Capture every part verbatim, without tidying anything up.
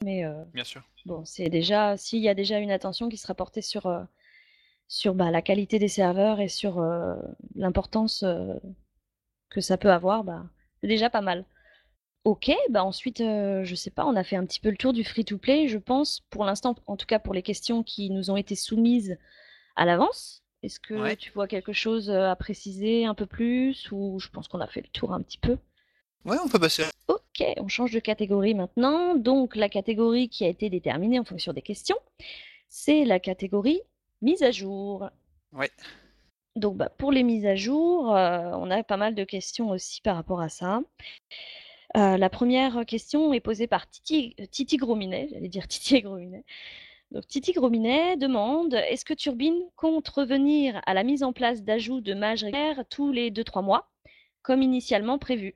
mais euh, Bien sûr. bon, c'est déjà, s'il y a déjà une attention qui sera portée sur, euh, sur bah, la qualité des serveurs et sur euh, l'importance euh, que ça peut avoir, bah, c'est déjà pas mal. OK, bah ensuite, heu, je sais pas, on a fait un petit peu le tour du free to play, je pense, pour l'instant, en tout cas pour les questions qui nous ont été soumises à l'avance. Est-ce que Ouais. tu vois quelque chose, heu, à préciser un peu plus ou je pense qu'on a fait le tour un petit peu? Ouais, on peut passer. OK, on change de catégorie maintenant. Donc la catégorie qui a été déterminée en fonction des questions, c'est la catégorie mise à jour. Ouais. Donc bah, pour les mises à jour, heu, on a pas mal de questions aussi par rapport à ça. Heu, la première question est posée par Titi Titi Grominet, j'allais dire Titi Grominet. Donc Titi Grominet demande: «Est-ce que Turbine compte revenir à la mise en place d'ajouts de mages régulières tous les deux trois mois, comme initialement prévu?»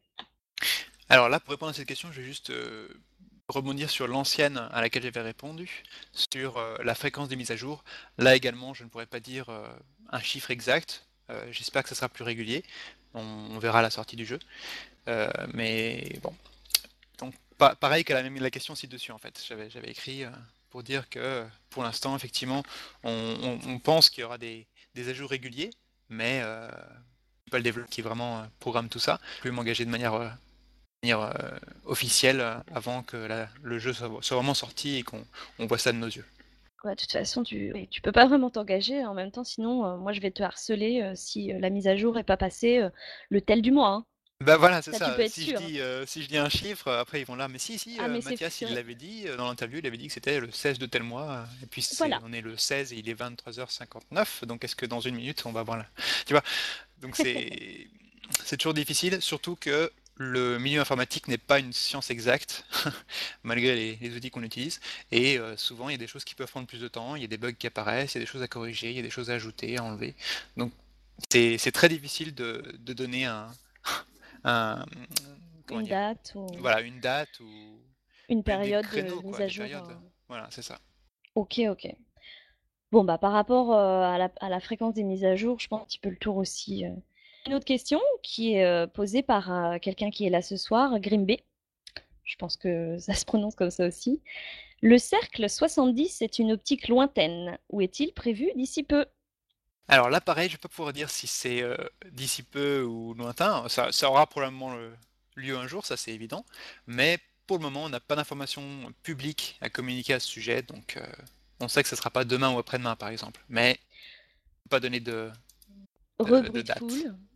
Alors là, pour répondre à cette question, je vais juste euh, rebondir sur l'ancienne à laquelle j'avais répondu, sur euh, la fréquence des mises à jour. Là également, je ne pourrais pas dire euh, un chiffre exact. Euh, J'espère que ça sera plus régulier. On, on verra à la sortie du jeu. Euh, mais bon. Donc, pa pareil qu'elle a même mis la question ci-dessus, en fait. J'avais j'avais écrit euh, pour dire que pour l'instant, effectivement, on, on- on pense qu'il y aura des, des ajouts réguliers, mais euh, pas le développeur qui vraiment euh, programme tout ça. Je peux m'engager de manière euh, manière euh, officielle euh, avant que la- le jeu soit, soit vraiment sorti et qu'on on voit ça de nos yeux. Ouais, de toute façon, tu oui, tu peux pas vraiment t'engager en même temps, sinon, heu, moi je vais te harceler, heu, si, heu, la mise à jour est pas passée, heu, le tel du mois, hein. Bah voilà, c'est Ça, tu peux ça. être Si je sûr. dis, euh, si je dis un chiffre, euh, après ils vont là, mais si, si, Ah euh, mais c'est Mathias il furi l'avait dit euh, dans l'interview, il avait dit que c'était le seize de tel mois, euh, et puis c'est, voilà. on est le seize et il est vingt-trois heures cinquante-neuf, donc est-ce que dans une minute on va voir là? Tu vois, donc c'est c'est toujours difficile, surtout que le milieu informatique n'est pas une science exacte, malgré les, les outils qu'on utilise, et euh, souvent il y a des choses qui peuvent prendre plus de temps, il y a des bugs qui apparaissent, il y a des choses à corriger, il y a des choses à ajouter, à enlever. Donc c'est c'est très difficile de, de donner un, un- comment Une dire, date ou voilà, une date ou une même des période de créneaux, mise quoi, à des jour, périodes. heu Voilà, c'est ça. OK, OK. Bon, bah, par rapport, heu, à la à la fréquence des mises à jour, je pense un petit peu le tour aussi, heu. Une autre question qui est, heu, posée par, heu, quelqu'un qui est là ce soir, Grimbé. Je pense que ça se prononce comme ça aussi. Le cercle soixante-dix est une optique lointaine. Où est-il prévu d'ici peu? Alors là, pareil, je vais pas pouvoir dire si c'est euh, d'ici peu ou lointain. Ça, ça aura probablement le- lieu un jour, ça c'est évident. Mais pour le moment, on n'a pas d'informations publiques à communiquer à ce sujet, donc euh, on sait que ce sera pas demain ou après-demain, par exemple. Mais pas donner de, de, de Rebruit de date. foule.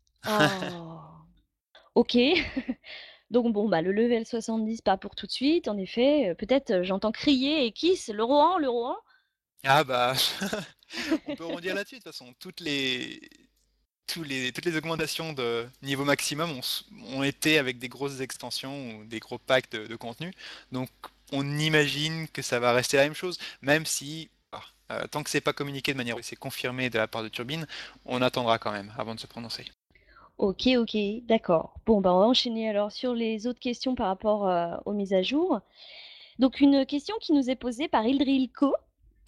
Oh! OK. Donc bon, bah, le level soixante-dix, pas pour tout de suite, en effet. Heu, peut-être, heu, j'entends crier et Kiss: «Le Rohan, le Rohan!» Ah bah, on peut rebondir là-dessus de toute façon. Toutes les, tous les, toutes les augmentations de niveau maximum ont, s- ont été avec des grosses extensions ou des gros packs de, de contenu. Donc on imagine que ça va rester la même chose, même si, ah, euh, tant que c'est pas communiqué de manière, c'est confirmé de la part de Turbine, on attendra quand même avant de se prononcer. OK, OK, d'accord. Bon, bah, on va enchaîner alors sur les autres questions par rapport, heu, aux mises à jour. Donc une question qui nous est posée par Ildrilco.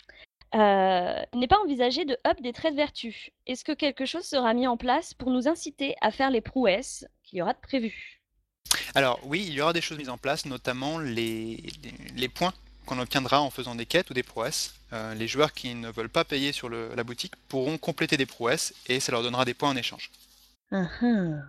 Heu, il n'est pas envisagé de up des traits de vertu. Est-ce que quelque chose sera mis en place pour nous inciter à faire les prouesses qu'il y aura de prévues? Alors oui, il y aura des choses mises en place, notamment les, les, les points qu'on obtiendra en faisant des quêtes ou des prouesses. Euh, les joueurs qui ne veulent pas payer sur le- la boutique pourront compléter des prouesses et ça leur donnera des points en échange. Hein, hein.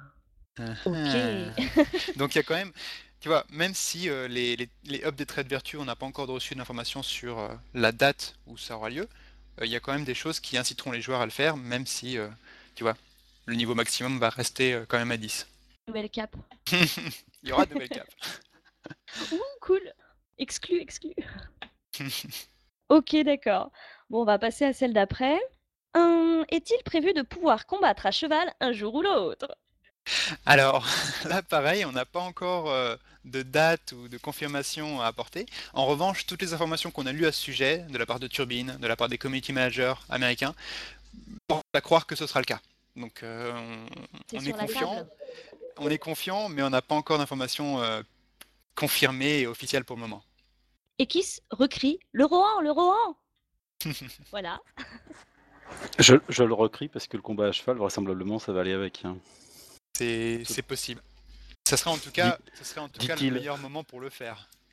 OK. Uhum. Donc il y a quand même, tu vois, même si euh, les, les, les hubs des traits de vertu, on n'a pas encore reçu d'informations sur euh, la date où ça aura lieu, euh, il y a quand même des choses qui inciteront les joueurs à le faire, même si, euh, tu vois, le niveau maximum va rester euh, quand même à dix. Nouvelle cape. Il y aura de nouvelles capes. Ouh, cool! Exclu, exclu. OK, d'accord. Bon, on va passer à celle d'après. Hem, est-il prévu de pouvoir combattre à cheval un jour ou l'autre? Alors là, pareil, on n'a pas encore euh, de date ou de confirmation à apporter. En revanche, toutes les informations qu'on a lues à ce sujet, de la part de Turbine, de la part des community managers américains, portent à croire que ce sera le cas. Donc euh, C'est on, on est sur la confiant, table. on est confiant, mais on n'a pas encore d'informations euh, confirmées et officielles pour le moment. Ekis recrie: «Le Rohan, le Rohan!» Voilà. Je, je le recris parce que le combat à cheval, vraisemblablement, ça va aller avec. Hein. C'est Ce- c'est possible. Ça serait en tout dit- cas, ça serait en tout cas le Dit-il. meilleur moment pour le faire.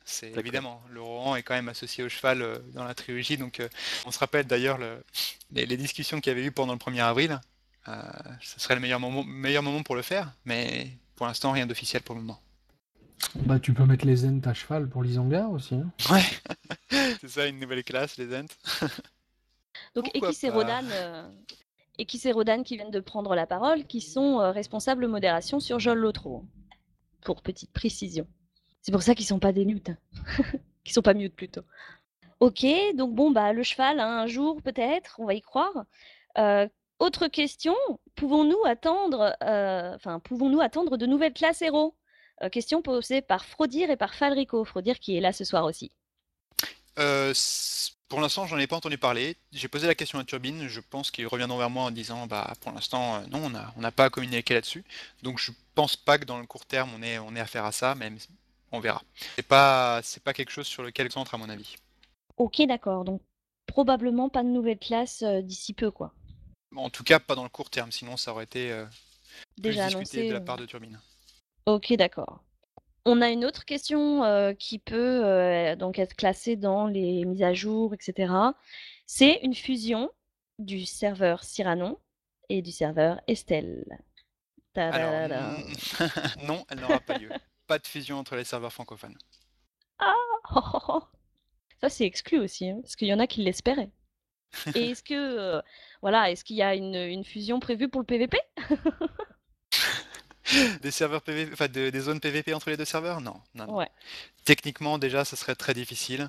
C'est D'accord. évidemment, le Rohan est quand même associé au cheval euh, dans la trilogie, donc euh, on se rappelle d'ailleurs le- les, les discussions qu'il y avait eu pendant le premier avril. Euh, ce serait le meilleur moment, meilleur moment pour le faire, mais pour l'instant rien d'officiel pour le moment. Bah, tu peux mettre les Ents à cheval pour l'Isengard aussi. Hein. Ouais, c'est ça, une nouvelle classe, les Ents. Donc Pourquoi Ekis et pas? Rodan, euh, Ekis et Rodan qui viennent de prendre la parole, qui sont euh, responsables modération sur Jol Lotro, pour petite précision. C'est pour ça qu'ils sont pas des mutes, hein. Qu'ils sont pas mutes plutôt. Ok, donc bon, bah le cheval, hein, un jour peut-être, on va y croire. Euh, autre question, pouvons-nous attendre, euh, enfin, pouvons-nous attendre de nouvelles classes héros? Euh, question posée par Frodir et par Falrico. Frodir qui est là ce soir aussi. Euh, c- pour l'instant, j'en ai pas entendu parler. J'ai posé la question à Turbine. Je pense qu'ils reviendront vers moi en disant, bah, pour l'instant, euh, non, on a, on n'a pas à communiquer là-dessus. Donc, je pense pas que dans le court terme, on ait, on ait affaire à ça, mais on verra. C'est pas, c'est pas quelque chose sur lequel centre, à mon avis. Ok, d'accord, donc probablement pas de nouvelles classes euh, d'ici peu, quoi. En tout cas, pas dans le court terme, sinon ça aurait été euh, plus Déjà discuté de annoncé. la euh, part de Turbine. Ok, d'accord. On a une autre question euh, qui peut euh, donc être classée dans les mises à jour, et cetera. C'est une fusion du serveur Cyrano et du serveur Estelle. Alors, Tadadada. n- non, elle n'aura pas lieu. Pas de fusion entre les serveurs francophones. Ah, oh, oh, oh. Ça c'est exclu aussi, hein, parce qu'il y en a qui l'espéraient. Et est-ce que euh, voilà, est-ce qu'il y a une, une fusion prévue pour le P V P? Des serveurs P V P, enfin de- des zones P V P entre les deux serveurs? Non, non, non. Ouais. Techniquement, déjà, ça serait très difficile.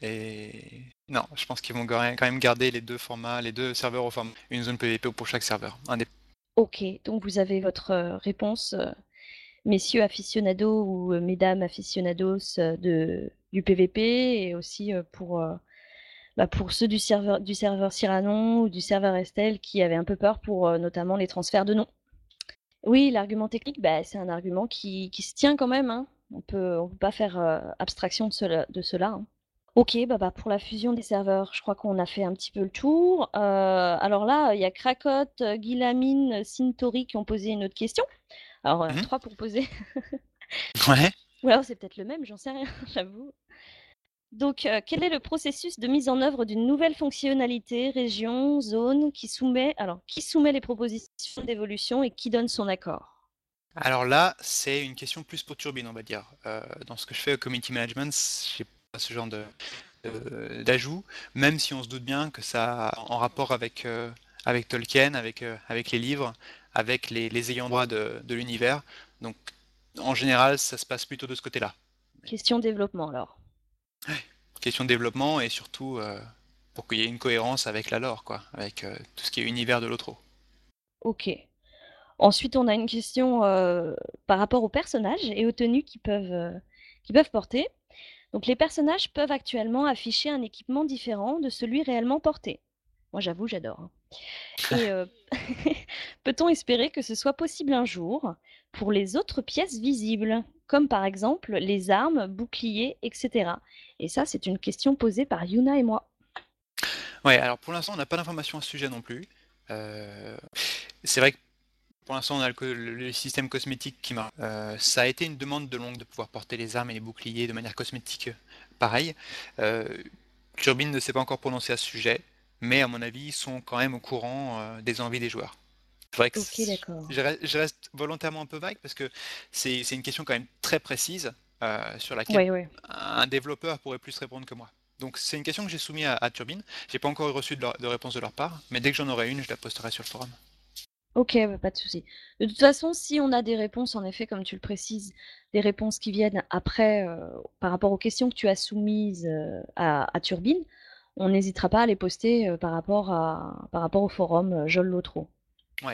Et non, je pense qu'ils vont quand même quand même garder les deux formats, les deux serveurs au format, une zone P V P pour chaque serveur. Un des- Ok, donc vous avez votre euh, réponse, euh, messieurs aficionados ou euh, mesdames aficionados euh, de, du P V P et aussi euh, pour, euh, bah, pour ceux du serveur, du serveur Cyrano ou du serveur Estelle qui avaient un peu peur pour euh, notamment les transferts de noms. Oui, l'argument technique, bah, c'est un argument qui, qui se tient quand même, hein. On peut, on peut pas faire euh, abstraction de cela. De cela, hein. Ok, bah, bah, pour la fusion des serveurs, je crois qu'on a fait un petit peu le tour. Euh, alors là, il y a Krakot, euh, Guilamine, Sintori qui ont posé une autre question. Alors, euh, Mhm. trois pour poser. Ouais. Ou alors c'est peut-être le même, j'en sais rien, j'avoue. Donc, euh, quel est le processus de mise en œuvre d'une nouvelle fonctionnalité, région, zone, qui soumet, alors, qui soumet les propositions d'évolution et qui donne son accord? Alors là, c'est une question plus pour Turbine, on va dire. Euh, dans ce que je fais au community management, j'ai pas ce genre de de- d'ajout, même si on se doute bien que ça a en rapport avec euh, avec Tolkien, avec euh, avec les livres, avec les, les ayants droit de, de l'univers. Donc en général, ça se passe plutôt de ce côté-là. Question développement, alors. Question de développement et surtout euh, pour qu'il y ait une cohérence avec la lore, quoi, avec euh, tout ce qui est univers de l'autre. Ok. Ensuite, on a une question euh, par rapport aux personnages et aux tenues qu'ils peuvent, euh, qu'ils peuvent porter. Donc, les personnages peuvent actuellement afficher un équipement différent de celui réellement porté. Moi, j'avoue, j'adore, hein. Et euh, peut-on espérer que ce soit possible un jour pour les autres pièces visibles, comme par exemple les armes, boucliers, et cetera. Et ça, c'est une question posée par Yuna et moi. Ouais, alors pour l'instant, on n'a pas d'informations à ce sujet non plus. Euh, c'est vrai que pour l'instant, on a le, co- le- le système cosmétique qui marche. Euh, ça a été une demande de longue de pouvoir porter les armes et les boucliers de manière cosmétique euh, pareil. Euh, Turbine ne s'est pas encore prononcé à ce sujet, mais à mon avis, ils sont quand même au courant euh, des envies des joueurs. C'est vrai que Ok, c- d'accord. je reste, je reste volontairement un peu vague parce que c'est c'est une question quand même très précise euh, sur laquelle Ouais, ouais. un développeur pourrait plus répondre que moi. Donc c'est une question que j'ai soumise à, à Turbine. J'ai pas encore reçu de, leur- de réponse de leur part, mais dès que j'en aurai une, je la posterai sur le forum. Ok, bah, pas de souci. De toute façon, si on a des réponses, en effet, comme tu le précises, des réponses qui viennent après, euh, par rapport aux questions que tu as soumises euh, à, à Turbine, on n'hésitera pas à les poster euh, par rapport à, par rapport au forum euh, Jol Lotro. Ouais.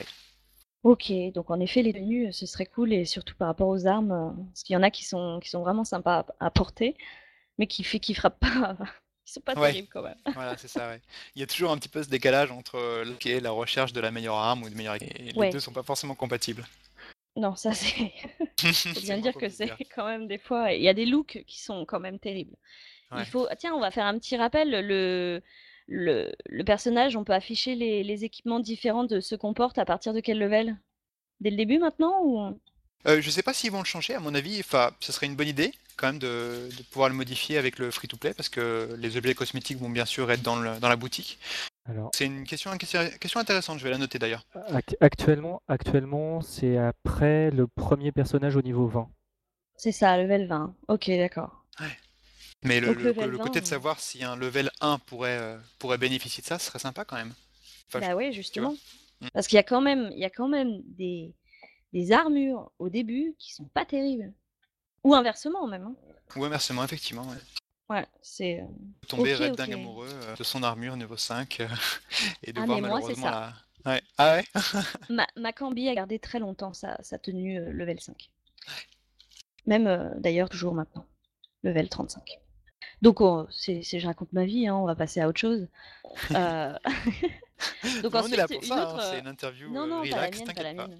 Ok, donc en effet, les tenues, euh, ce serait cool, et surtout par rapport aux armes, euh, parce qu'il y en a qui sont, qui sont vraiment sympas à, à porter, mais qui fait qui frappent pas, qui sont pas Ouais, terribles quand même. voilà, c'est ça, ouais. Il y a toujours un petit peu ce décalage entre euh, le- qui est la recherche de la meilleure arme ou de meilleure... Et les deux Ouais, sont pas forcément compatibles. non, ça c'est, faut C'est bien moins dire qu'on que puisse c'est dire. quand même des fois, il y a des looks qui sont quand même terribles. Il Ouais. faut, ah, tiens, on va faire un petit rappel, le, le, le personnage, on peut afficher les, les équipements différents de ce qu'on porte à partir de quel level? Dès le début maintenant ou... Euh, je sais pas s'ils vont le changer, à mon avis, enfin, ce serait une bonne idée quand même de, de pouvoir le modifier avec le free-to-play parce que les objets cosmétiques vont bien sûr être dans, le, dans la boutique. Alors, C'est une question, une question question intéressante, je vais la noter d'ailleurs. act- actuellement, actuellement, c'est après le premier personnage au niveau vingt. C'est ça, level vingt. Ok, d'accord. Ouais. Mais le, Donc le, level le vingt, côté de euh, savoir si un level un pourrait, euh, pourrait bénéficier de ça, ce serait sympa quand même. Enfin, je- bah ouais, tu vois? justement. Mm. Parce qu'il y a quand même, il y a quand même des, des armures au début qui sont pas terribles. Ou inversement même, hein. Ou inversement, effectivement, ouais. Ouais, c'est... euh, Tomber Ok, red ok. dingue amoureux euh, de son armure niveau cinq euh, et de Ah voir mais moi c'est malheureusement ça. la... Ouais. Ah ouais? Ma, ma Cambi a gardé très longtemps sa, sa tenue euh, level cinq. Même euh, d'ailleurs toujours maintenant, level trente-cinq. Donc oh, c'est, c'est- je raconte ma vie, hein, on va passer à autre chose. Euh, Donc Mais on est là ensuite, pour une ça, autre... hein, c'est euh, une interview Non, euh, non, pas la relax, mienne, pas t'inquiète la pas. mienne.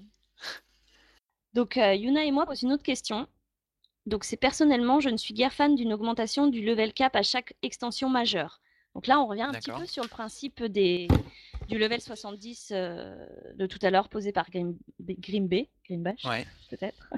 Donc euh, Yuna et moi posent une autre question. Donc c'est personnellement, je ne suis guère fan d'une augmentation du level cap à chaque extension majeure. Donc là, on revient un petit D'accord. peu sur le principe des, du level soixante-dix euh, de tout à l'heure posé par Grim, Grimbay, Grimbash, Ouais. peut-être.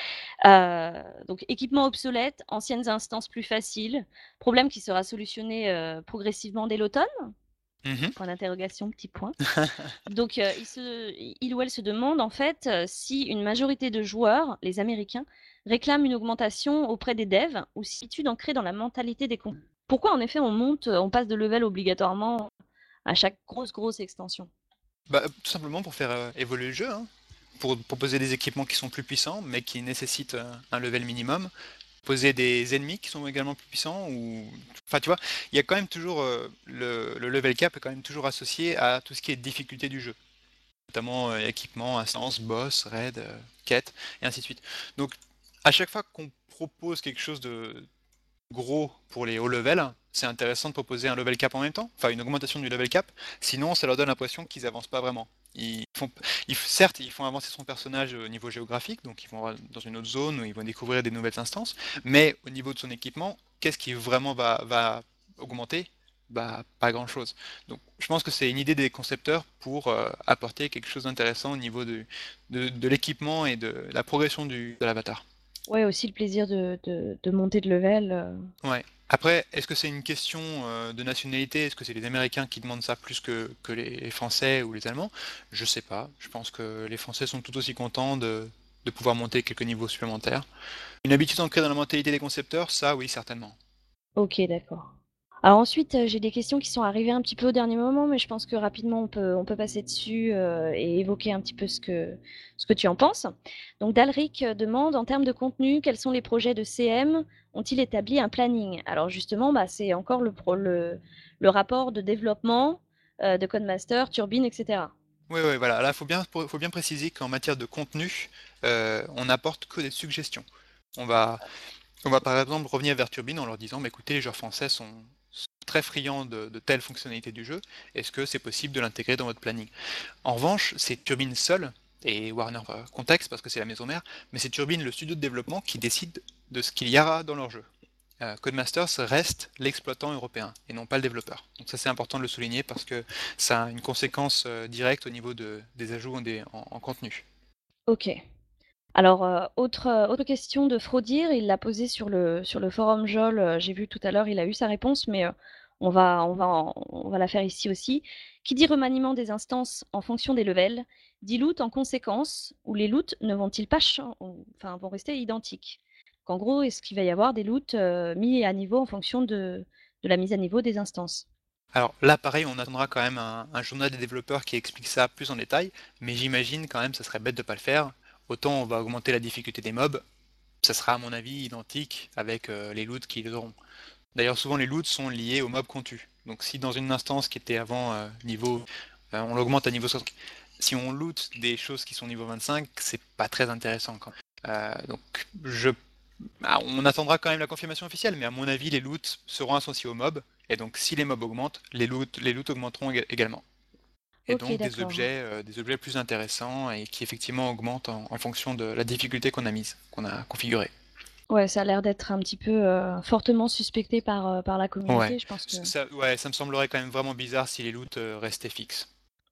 Euh, donc équipement obsolète, anciennes instances plus faciles, problème qui sera solutionné euh, progressivement dès l'automne. Mhm. Point d'interrogation, petit point. Donc euh, il, se, il ou elle se demande en fait euh, si une majorité de joueurs, les Américains, réclament une augmentation auprès des devs ou si c'est ancré dans la mentalité des comptes. Pourquoi en effet on monte, on passe de level obligatoirement à chaque grosse grosse extension? Bah, tout simplement pour faire euh, évoluer le jeu, hein. Pour proposer des équipements qui sont plus puissants, mais qui nécessitent euh, un level minimum. Poser des ennemis qui sont également plus puissants, ou... Enfin, tu vois, il y a quand même toujours... euh, le, le level cap est quand même toujours associé à tout ce qui est difficulté du jeu. Notamment euh, équipement, instance, boss, raid, euh, quête, et ainsi de suite. Donc, à chaque fois qu'on propose quelque chose de gros pour les hauts levels, c'est intéressant de proposer un level cap en même temps, enfin une augmentation du level cap, sinon ça leur donne l'impression qu'ils avancent pas vraiment. Ils font, ils, certes, ils font avancer son personnage au niveau géographique, donc ils vont dans une autre zone où ils vont découvrir des nouvelles instances, mais au niveau de son équipement, qu'est-ce qui vraiment va, va augmenter? Bah, pas grand chose. Donc, je pense que c'est une idée des concepteurs pour euh, apporter quelque chose d'intéressant au niveau de, de, de l'équipement et de la progression du, de l'avatar. Ouais, aussi le plaisir de, de, de monter de level. euh. Ouais. Après, est-ce que c'est une question euh, de nationalité? Est-ce que c'est les Américains qui demandent ça plus que, que les Français ou les Allemands? Je sais pas. Je pense que les Français sont tout aussi contents de, de pouvoir monter quelques niveaux supplémentaires. Une habitude ancrée dans la mentalité des concepteurs, ça oui, certainement. Ok, d'accord. Alors ensuite, euh, j'ai des questions qui sont arrivées un petit peu au dernier moment, mais je pense que rapidement on peut, on peut passer dessus euh, et évoquer un petit peu ce que, ce que tu en penses. Donc Dalric euh, demande, en termes de contenu, quels sont les projets de C M? Ont-ils établi un planning? Alors justement, bah, c'est encore le, pro- le, le rapport de développement euh, de Codemaster, Turbine, et cetera. Oui, oui, voilà. Là, faut bien, faut bien préciser qu'en matière de contenu, euh, on n'apporte que des suggestions. On va, On va par exemple revenir vers Turbine en leur disant, bah, écoutez, les joueurs français sont sont très friands de, de telles fonctionnalités du jeu, est-ce que c'est possible de l'intégrer dans votre planning? En revanche, c'est Turbine seul, et Warner euh, Context parce que c'est la maison mère, mais c'est Turbine, le studio de développement, qui décide de ce qu'il y aura dans leur jeu. Euh, Codemasters reste l'exploitant européen et non pas le développeur. Donc ça c'est important de le souligner parce que ça a une conséquence euh, directe au niveau de, des ajouts des, en, en contenu. Ok. Alors, euh, autre, euh, autre question de Fraudir, il l'a posée sur le, sur le forum Jol, euh, j'ai vu tout à l'heure, il a eu sa réponse, mais euh, on va, on, va en- on va la faire ici aussi. Qui dit remaniement des instances en fonction des levels, dit loot en conséquence, ou les loots ne vont-ils pas chan- ou- enfin, vont rester identiques? En gros, est-ce qu'il va y avoir des loots euh, mis à niveau en fonction de, de la mise à niveau des instances? Alors là, pareil, on attendra quand même un, un journal des développeurs qui explique ça plus en détail, mais j'imagine quand même ça serait bête de pas le faire. Autant on va augmenter la difficulté des mobs, ça sera à mon avis identique avec euh, les loots qu'ils auront. D'ailleurs, souvent les loots sont liés aux mobs qu'on tue. Donc si dans une instance qui était avant euh, niveau, euh, on l'augmente à niveau soixante, si on loot des choses qui sont niveau vingt-cinq, c'est pas très intéressant quand même. Euh, donc je ah, on attendra quand même la confirmation officielle, mais à mon avis, les loots seront associés aux mobs, et donc si les mobs augmentent, les loots, les loots augmenteront ég- également. Et Ok, donc des d'accord. objets, euh, des objets plus intéressants et qui effectivement augmentent en, en fonction de la difficulté qu'on a mise, qu'on a configurée. Ouais, ça a l'air d'être un petit peu euh, fortement suspecté par, euh, par la Ouais. communauté, je pense que... Ça, ouais, ça me semblerait quand même vraiment bizarre si les loots euh, restaient fixes.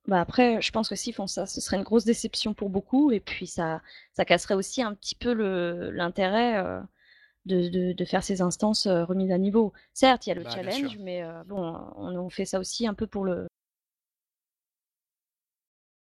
Bah, après, je pense que s'ils font ça, ce serait une grosse déception pour beaucoup et puis ça ça casserait aussi un petit peu le l'intérêt, heu, de de de faire ces instances, heu, remises à niveau. Certes, il y a le Bah, bien sûr. challenge, mais heu, bon, on on fait ça aussi un peu pour le